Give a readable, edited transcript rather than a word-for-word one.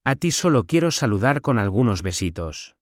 A ti solo quiero saludar con algunos besitos.